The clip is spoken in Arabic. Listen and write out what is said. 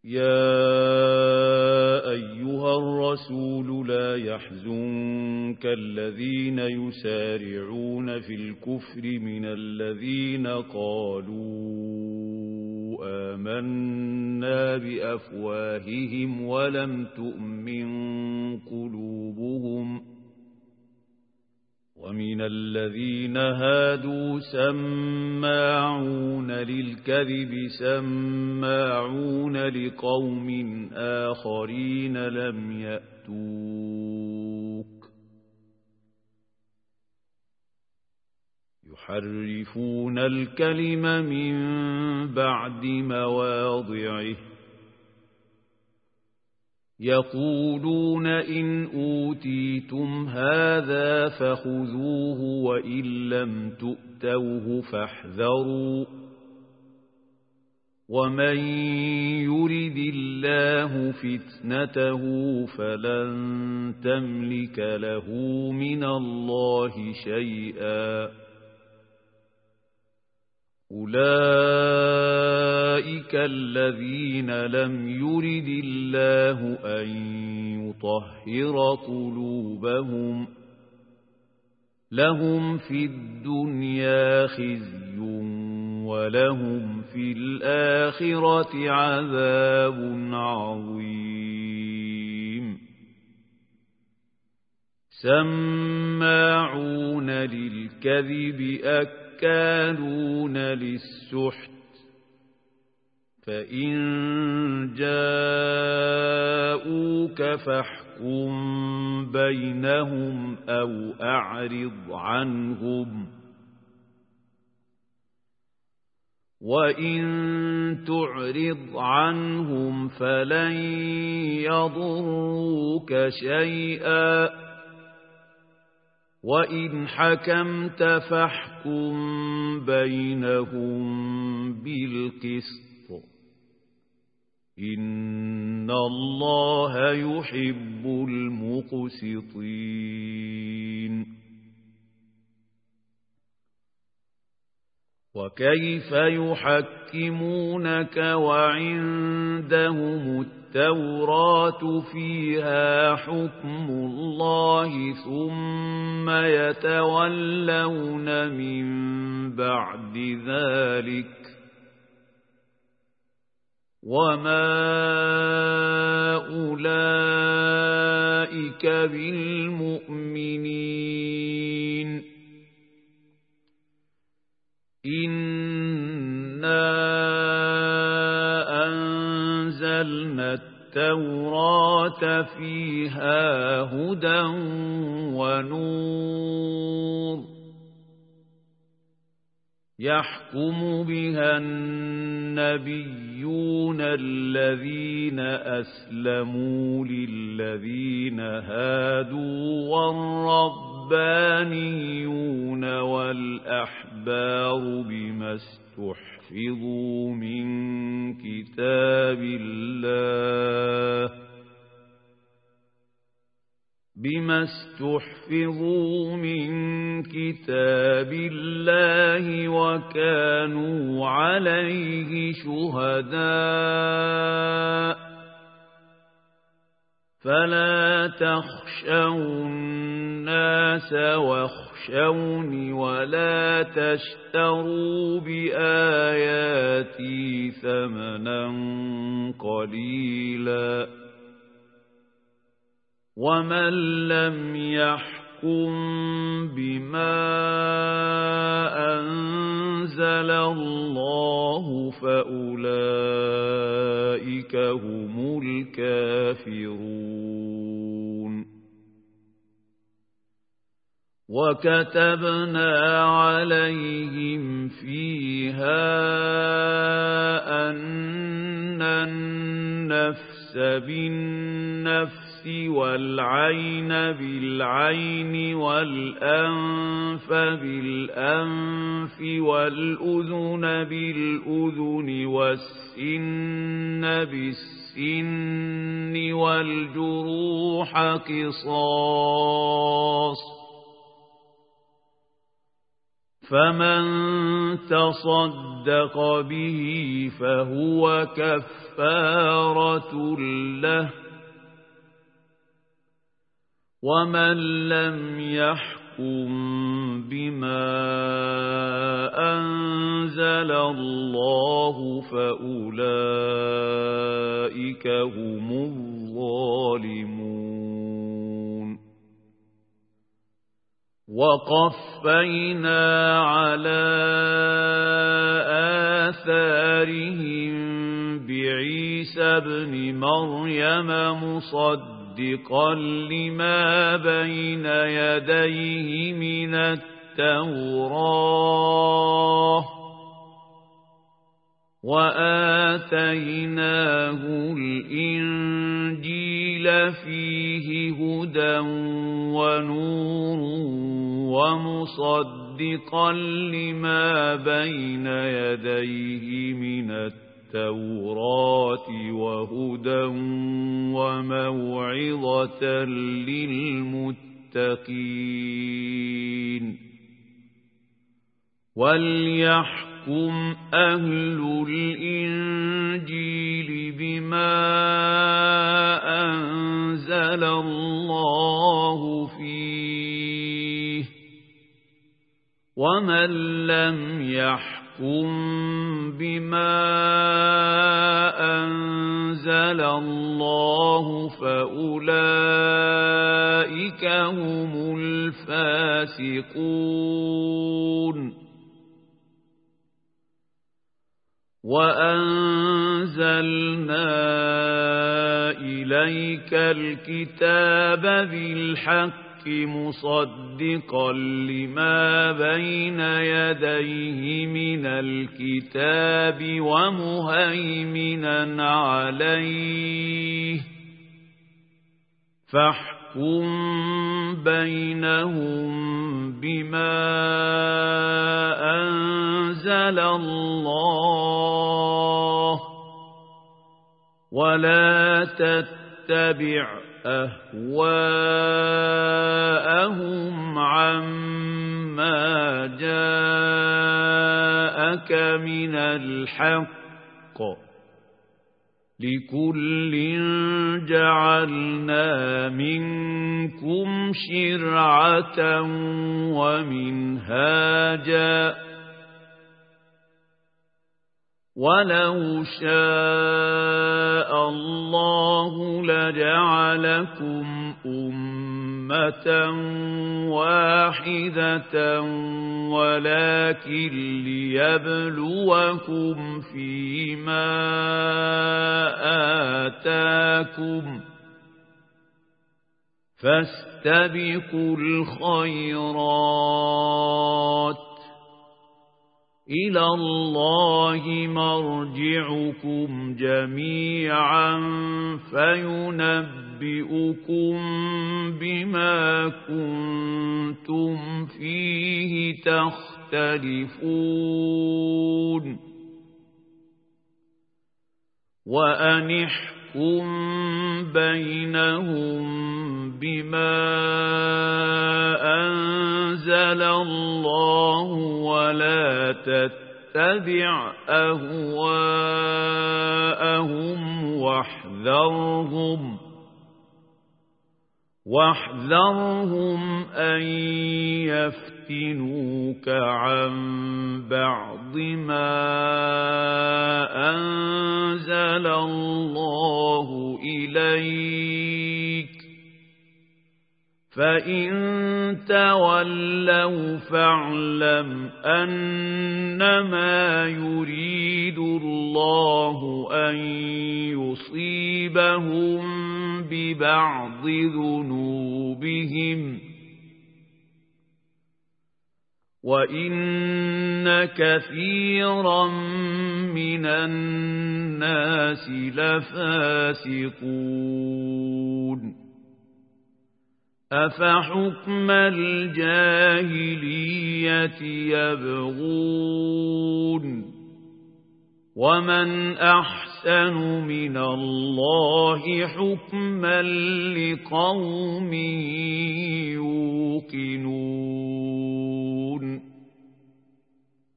يا أيها الرسول لا يحزنك الذين يسارعون في الكفر من الذين قالوا آمنا بأفواههم ولم تؤمن قلوبهم ومن الذين هادوا سماعون للكذب سماعون لقوم آخرين لم يأتوك يحرفون الكلم من بعد مواضعه يقولون إن أوتيتم هذا فخذوه وإن لم تؤتوه فاحذروا ومن يرد الله فتنته فلن تملك له من الله شيئا أولئك الذين لم يرد الله أن يطهر قلوبهم لهم في الدنيا خزي ولهم في الآخرة عذاب عظيم سماعون للكذب أكالون للسحت فإن جاءوك فاحكم بينهم أو أعرض عنهم وإن تعرض عنهم فلن يضروك شيئا وإن حكمت فاحكم بينهم بالقسط إن الله يحب المقسطين وكيف يحكمونك وعندهم التوراة فيها حكم الله ثم يتولون من بعد ذلك وما أولئك بالمؤمنين إنا أنزلنا التوراة فيها هدى ونور يحكم بها النبيون الذين أسلموا للذين هادوا والربانيون والأحبار بما استحفظوا من كتاب الله وكانوا عليه شهداء فلا تخشوا الناس واخشوني ولا تشتروا بآياتي ثمنا قليلا ومن لم يحكم بما أنزل الله فأولئك هم الكافرون وكتبنا عليهم فيها أن النفس بالنفس والعين بالعين والأنف بالأنف والأذن بالأذن والسن بالسن والجروح قصاص فمن تصدق به فهو كفارة له ومن لم يحكم بما أنزل الله فأولئك هم الظالمون وقفينا على آثارهم بعيسى ابن مريم مصدقا لما بين يديه من التوراة وآتيناه الإنجيل فيه هدى ونور ومصدقا لما بين يديه من التوراة وهدى وموعظة للمتقين وليحكم أهل الإنجيل بما أنزل الله فيه ومن لم يحكم بما أنزل الله فأولئك هم الفاسقون وأنزلنا إليك الكتاب بالحق مصدقا لما بين يديه من الكتاب ومهيمنا عليه فاحكم بينهم بما أنزل الله ولا تتبع أهواءهم عما جاءك من الحق لكل جعلنا منكم شرعة ومنهاجا ولو شاء الله لجعلكم أمة واحدة ولكن ليبلوكم فيما آتاكم فاستبقوا الخيرات إلى الله مرجعكم جميعا فينبئكم بما كنتم فيه تختلفون وأن احكم بينهم بما أنزل الله ولا تتبع أهواءهم واحذرهم أن يفتنوك عن بعض ما أنزل الله إليك فإن تولوا فاعلم أنما يريد الله أن يصيبهم ببعض ذنوبهم وإن كثيرا من الناس لفاسقون أفحكم الجاهلية يبغون ومن أحسن من الله حكما لقوم يوقنون